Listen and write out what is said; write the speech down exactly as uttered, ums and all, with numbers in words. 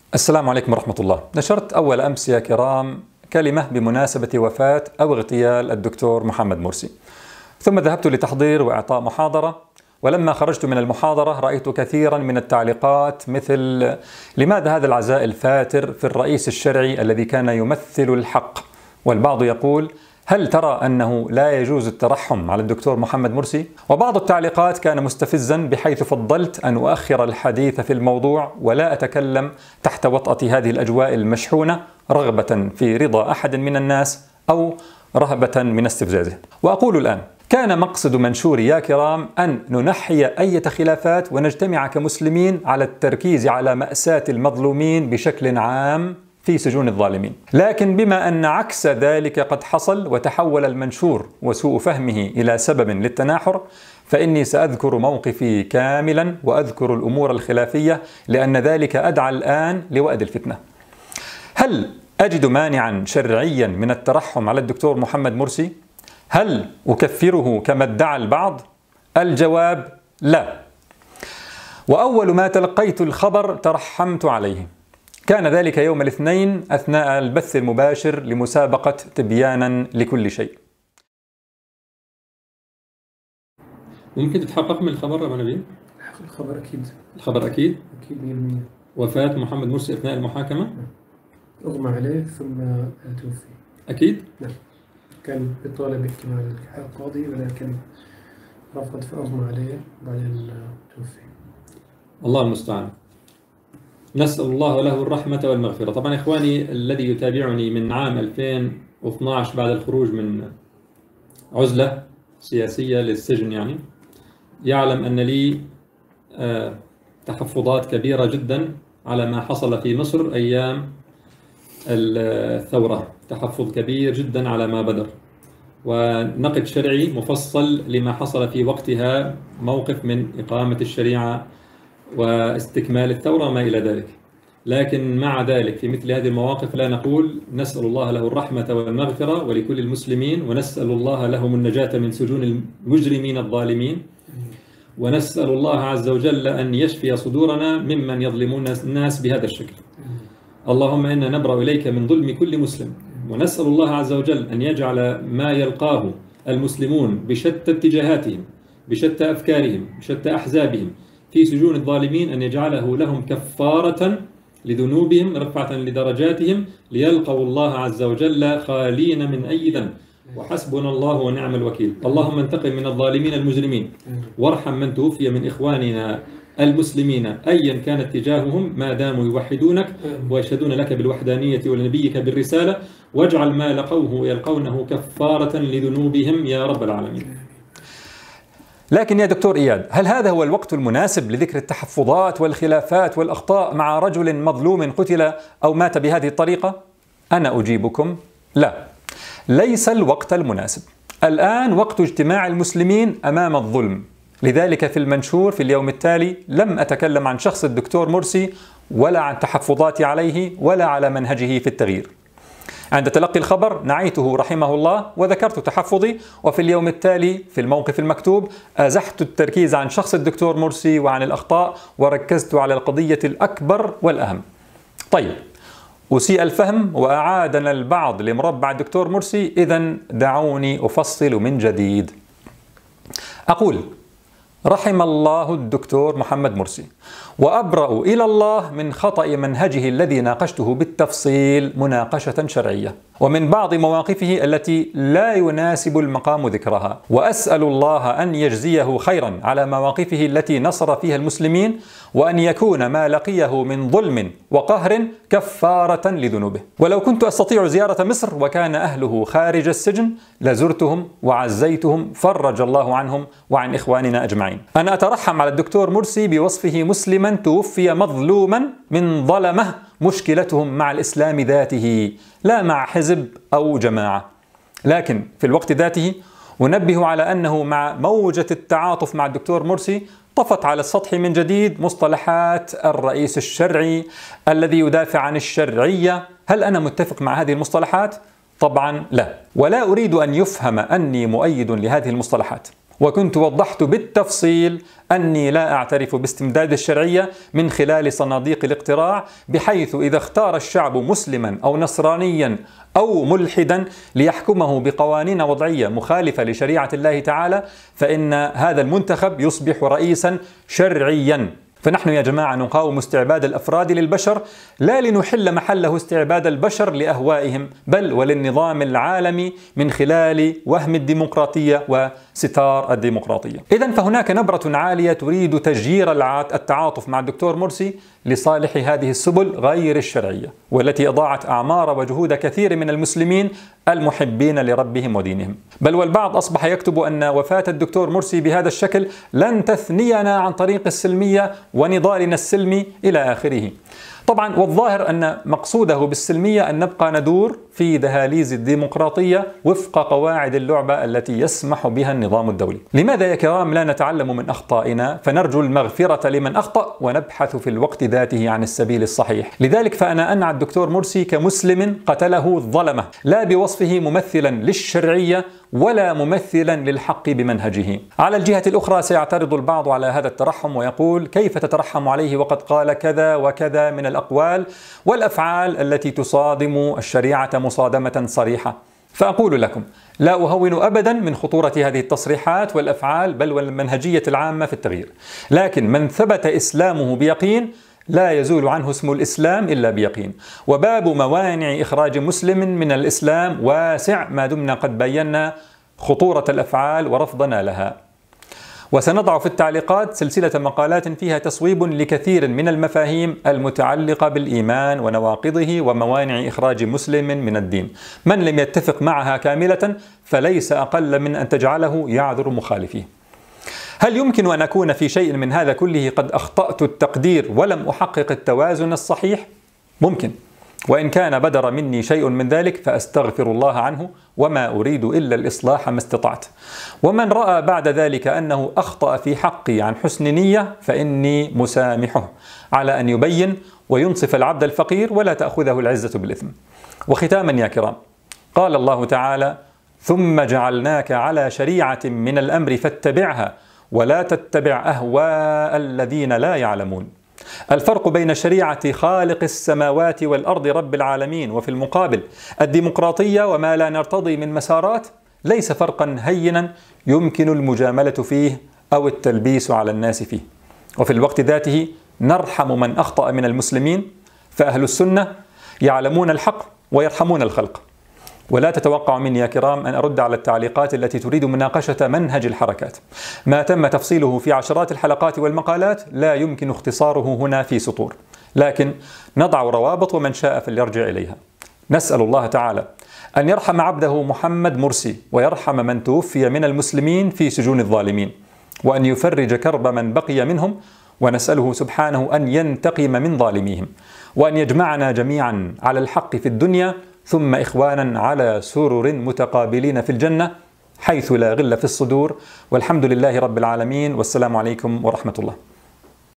السلام عليكم ورحمة الله. نشرت أول أمس يا كرام كلمة بمناسبة وفاة أو اغتيال الدكتور محمد مرسي، ثم ذهبت لتحضير وإعطاء محاضرة، ولما خرجت من المحاضرة رأيت كثيرا من التعليقات مثل: لماذا هذا العزاء الفاتر في الرئيس الشرعي الذي كان يمثل الحق؟ والبعض يقول: هل ترى أنه لا يجوز الترحم على الدكتور محمد مرسي؟ وبعض التعليقات كان مستفزا، بحيث فضلت أن أؤخر الحديث في الموضوع ولا أتكلم تحت وطأة هذه الأجواء المشحونة، رغبة في رضا أحد من الناس أو رهبة من استفزازه. وأقول الآن: كان مقصد منشوري يا كرام أن ننحي أي خلافات ونجتمع كمسلمين على التركيز على مأساة المظلومين بشكل عام في سجون الظالمين. لكن بما أن عكس ذلك قد حصل وتحول المنشور وسوء فهمه إلى سبب للتناحر، فإني سأذكر موقفي كاملا وأذكر الأمور الخلافية، لأن ذلك أدعى الآن لوأد الفتنة. هل أجد مانعا شرعيا من الترحم على الدكتور محمد مرسي؟ هل أكفره كما ادعى البعض؟ الجواب: لا. وأول ما تلقيت الخبر ترحمت عليه. كان ذلك يوم الاثنين أثناء البث المباشر لمسابقة تبيانا لكل شيء. ممكن تتحقق من الخبر أبو نبيل؟ الخبر أكيد. الخبر أكيد؟ أكيد مية بالمية. وفاة محمد مرسي أثناء المحاكمة؟ أغمى عليه ثم توفي. أكيد؟ نعم. كان بيطالب اجتماع القاضي ولكن رفض فأغمى عليه وبعدين توفي. الله المستعان. نسأل الله له الرحمة والمغفرة. طبعا إخواني، الذي يتابعني من عام ألفين واثني عشر بعد الخروج من عزلة سياسية للسجن يعني يعلم أن لي آه تحفظات كبيرة جدا على ما حصل في مصر أيام الثورة، تحفظ كبير جدا على ما بدر، ونقد شرعي مفصل لما حصل في وقتها، موقف من إقامة الشريعة واستكمال الثورة وما إلى ذلك. لكن مع ذلك في مثل هذه المواقف لا نقول نسأل الله له الرحمة والمغفرة ولكل المسلمين، ونسأل الله لهم النجاة من سجون المجرمين الظالمين، ونسأل الله عز وجل أن يشفي صدورنا ممن يظلمون الناس بهذا الشكل. اللهم إنا نبرأ إليك من ظلم كل مسلم، ونسأل الله عز وجل أن يجعل ما يلقاه المسلمون بشتى اتجاهاتهم بشتى أفكارهم بشتى أحزابهم في سجون الظالمين، أن يجعله لهم كفارة لذنوبهم، رفعة لدرجاتهم، ليلقوا الله عز وجل خالين من أي ذنب، وحسبنا الله ونعم الوكيل. اللهم انتقم من الظالمين المجرمين، وارحم من توفي من إخواننا المسلمين أيا كان اتجاههم ما داموا يوحدونك ويشهدون لك بالوحدانية ولنبيك بالرسالة، واجعل ما لقوه يلقونه كفارة لذنوبهم يا رب العالمين. لكن يا دكتور إياد، هل هذا هو الوقت المناسب لذكر التحفظات والخلافات والأخطاء مع رجل مظلوم قتل أو مات بهذه الطريقة؟ أنا أجيبكم: لا، ليس الوقت المناسب. الآن وقت اجتماع المسلمين أمام الظلم. لذلك في المنشور في اليوم التالي لم أتكلم عن شخص الدكتور مرسي ولا عن تحفظاتي عليه ولا على منهجه في التغيير. عند تلقي الخبر نعيته رحمه الله وذكرت تحفظي، وفي اليوم التالي في الموقف المكتوب أزحت التركيز عن شخص الدكتور مرسي وعن الأخطاء وركزت على القضية الأكبر والأهم. طيب، أسيء الفهم وأعادنا البعض لمربع الدكتور مرسي، إذن دعوني أفصل من جديد. أقول: رحم الله الدكتور محمد مرسي، وأبرأ إلى الله من خطأ منهجه الذي ناقشته بالتفصيل مناقشة شرعية، ومن بعض مواقفه التي لا يناسب المقام ذكرها، وأسأل الله أن يجزيه خيرا على مواقفه التي نصر فيها المسلمين، وأن يكون ما لقيه من ظلم وقهر كفارة لذنوبه. ولو كنت أستطيع زيارة مصر وكان أهله خارج السجن لزرتهم وعزيتهم، فرج الله عنهم وعن إخواننا أجمعين. أنا أترحم على الدكتور مرسي بوصفه مسلما توفي مظلوما من ظلمه مشكلتهم مع الإسلام ذاته، لا مع حزب أو جماعة. لكن في الوقت ذاته أنبه على أنه مع موجة التعاطف مع الدكتور مرسي طفت على السطح من جديد مصطلحات الرئيس الشرعي الذي يدافع عن الشرعية. هل أنا متفق مع هذه المصطلحات؟ طبعا لا، ولا أريد أن يفهم أني مؤيد لهذه المصطلحات، وكنت وضحت بالتفصيل أني لا أعترف باستمداد الشرعية من خلال صناديق الاقتراع، بحيث إذا اختار الشعب مسلما أو نصرانيا أو ملحدا ليحكمه بقوانين وضعية مخالفة لشريعة الله تعالى، فإن هذا المنتخب يصبح رئيسا شرعيا. فنحن يا جماعة نقاوم استعباد الأفراد للبشر، لا لنحل محله استعباد البشر لأهوائهم، بل وللنظام العالمي من خلال وهم الديمقراطية وستار الديمقراطية. إذن فهناك نبرة عالية تريد تجيير التعاطف مع الدكتور مرسي لصالح هذه السبل غير الشرعية، والتي أضاعت أعمار وجهود كثير من المسلمين المحبين لربهم ودينهم. بل والبعض أصبح يكتب أن وفاة الدكتور مرسي بهذا الشكل لن تثنينا عن طريق السلمية ونضالنا السلمي إلى آخره. طبعا والظاهر أن مقصوده بالسلمية أن نبقى ندور في دهاليز الديمقراطية وفق قواعد اللعبة التي يسمح بها النظام الدولي. لماذا يا كرام لا نتعلم من أخطائنا فنرجو المغفرة لمن أخطأ ونبحث في الوقت ذاته عن السبيل الصحيح؟ لذلك فأنا أنعى الدكتور مرسي كمسلم قتله الظلمة، لا بوصفه ممثلا للشرعية ولا ممثلا للحق بمنهجه. على الجهة الأخرى سيعترض البعض على هذا الترحم ويقول: كيف تترحم عليه وقد قال كذا وكذا من الأقوال والأفعال التي تصادم الشريعة مصادمة صريحة؟ فأقول لكم: لا أهون أبدا من خطورة هذه التصريحات والأفعال بل والمنهجية العامة في التغيير، لكن من ثبت إسلامه بيقين لا يزول عنه اسم الإسلام إلا بيقين، وباب موانع إخراج مسلم من الإسلام واسع ما دمنا قد بينا خطورة الأفعال ورفضنا لها. وسنضع في التعليقات سلسلة مقالات فيها تصويب لكثير من المفاهيم المتعلقة بالإيمان ونواقضه وموانع إخراج مسلم من الدين. من لم يتفق معها كاملة فليس أقل من أن تجعله يعذر مخالفيه. هل يمكن أن أكون في شيء من هذا كله قد أخطأت التقدير ولم أحقق التوازن الصحيح؟ ممكن، وإن كان بدر مني شيء من ذلك فأستغفر الله عنه، وما أريد إلا الإصلاح ما استطعت. ومن رأى بعد ذلك أنه أخطأ في حقي عن حسن نية فإني مسامحه على أن يبين وينصف العبد الفقير ولا تأخذه العزة بالإثم. وختاما يا كرام، قال الله تعالى: ثم جعلناك على شريعة من الأمر فاتبعها ولا تتبع أهواء الذين لا يعلمون. الفرق بين شريعة خالق السماوات والأرض رب العالمين وفي المقابل الديمقراطية وما لا نرتضي من مسارات ليس فرقا هينا يمكن المجاملة فيه أو التلبيس على الناس فيه. وفي الوقت ذاته نرحم من أخطأ من المسلمين، فأهل السنة يعلمون الحق ويرحمون الخلق. ولا تتوقعوا مني يا كرام أن أرد على التعليقات التي تريد مناقشة منهج الحركات. ما تم تفصيله في عشرات الحلقات والمقالات لا يمكن اختصاره هنا في سطور، لكن نضع روابط ومن شاء فليرجع إليها. نسأل الله تعالى أن يرحم عبده محمد مرسي ويرحم من توفي من المسلمين في سجون الظالمين، وأن يفرج كرب من بقي منهم، ونسأله سبحانه أن ينتقم من ظالميهم، وأن يجمعنا جميعا على الحق في الدنيا ثم إخوانا على سرر متقابلين في الجنة حيث لا غل في الصدور. والحمد لله رب العالمين، والسلام عليكم ورحمة الله.